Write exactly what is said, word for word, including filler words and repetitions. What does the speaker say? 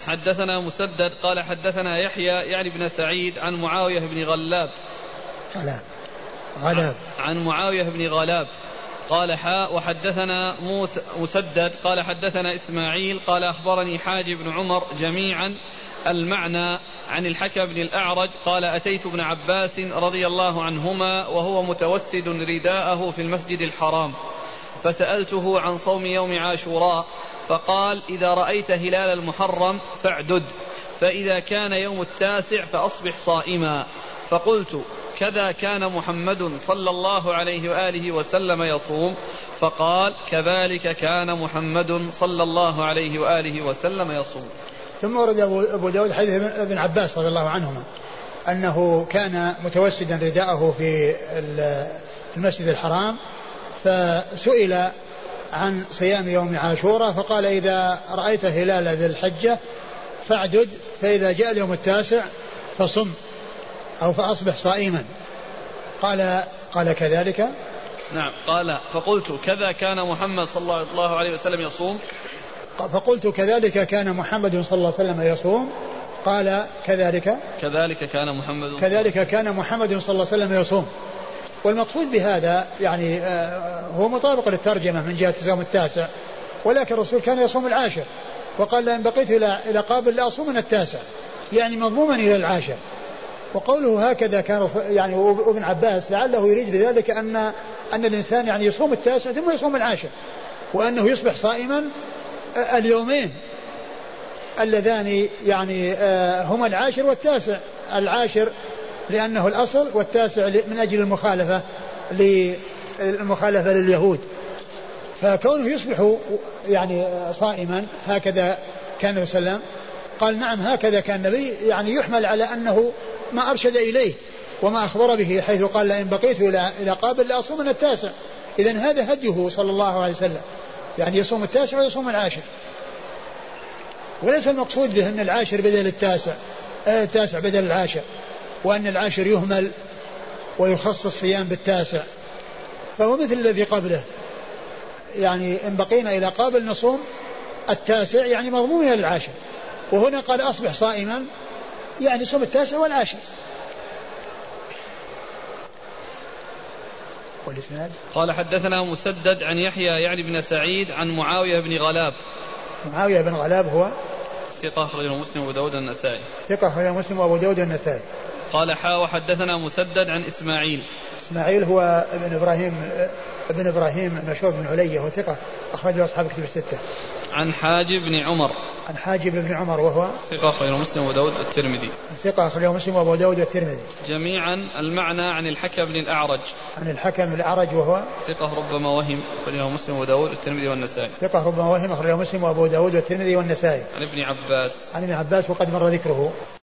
حدثنا مسدد قال حدثنا يحيى يعني بن سعيد عن معاوية بن غلاب غلاب غلاب عن معاوية بن غلاب قال حاء وحدثنا مسدد قال حدثنا إسماعيل قال أخبرني حاج بن عمر جميعا المعنى عن الحكم بن الأعرج قال أتيت ابن عباس رضي الله عنهما وهو متوسد رداءه في المسجد الحرام فسألته عن صوم يوم عاشوراء فقال إذا رأيت هلال المحرم فاعدد فإذا كان يوم التاسع فأصبح صائما فقلت كذا كان محمد صلى الله عليه وآله وسلم يصوم فقال كذلك كان محمد صلى الله عليه وآله وسلم يصوم. ثم ورد أبو داود حديث ابن عباس رضي الله عنهما أنه كان متوسدا رداءه في المسجد الحرام فسئل عن صيام يوم عاشوراء فقال إذا رأيت هلال ذي الحجة فاعدد فإذا جاء اليوم التاسع فصم أو فأصبح صائما. قال قال كذلك نعم قال فقلت كذا كان محمد صلى الله عليه وسلم يصوم فقلت كذلك كان محمد صلى الله عليه وسلم يصوم قال كذلك كذلك كان محمد كذلك كان محمد صلى الله عليه وسلم يصوم. والمقصود بهذا يعني هو مطابق للترجمة من جهة صيام التاسع ولكن الرسول كان يصوم العاشر وقال لأن بقيت إلى قابل لا أصوم من التاسع يعني مضموما إلى العاشر. وقوله هكذا كان يعني ابن عباس لعله يريد بذلك أن أن الإنسان يعني يصوم التاسع ثم يصوم العاشر وأنه يصبح صائما اليومين اللذان يعني هما العاشر والتاسع. العاشر لأنه الأصل والتاسع من أجل المخالفة للمخالفة لليهود فكونه يصبح يعني صائما هكذا كان النبي صلى الله عليه وسلم قال نعم هكذا كان النبي يعني يحمل على أنه ما أرشد إليه وما أخبر به حيث قال لئن بقيت إلى إلى قابل لأصوم من التاسع. إذن هذا هديه صلى الله عليه وسلم يعني يصوم التاسع ويصوم العاشر وليس المقصود به أن العاشر بدل التاسع التاسع بدل العاشر وأن العاشر يهمل ويخص الصيام بالتاسع فهو مثل الذي قبله يعني إن بقينا إلى قابل نصوم التاسع يعني مضمون إلى العاشر وهنا قال أصبح صائما يعني صوم التاسع والعاشر. والإسناد قال حدثنا مسدد عن يحيى يعني بن سعيد عن معاوية بن غلاب معاوية بن غلاب هو ثقة أخرجه مسلم وأبو داود النسائي ثقة أخرجه مسلم وأبو داود النسائي. قال حا وحدثنا مسدد عن إسماعيل إسماعيل هو ابن إبراهيم ابن إبراهيم مشهور بن علية وثقة أخرجه أصحاب كتب الستة. عن حاجب بن عمر عن حاجب بن عمر وهو ثقة أخرجه مسلم وأبو داود الترمذي ثقة أخرجه مسلم وأبو داود الترمذي جميعا المعنى عن الحكم بن الأعرج عن الحكم الأعرج وهو ثقة ربما وهم أخرجه مسلم وأبو داود الترمذي والنسائي ثقة ربما وهم أخرجه مسلم وأبو داود الترمذي والنسائي عن ابن عباس عن ابن عباس وقد مر ذكره.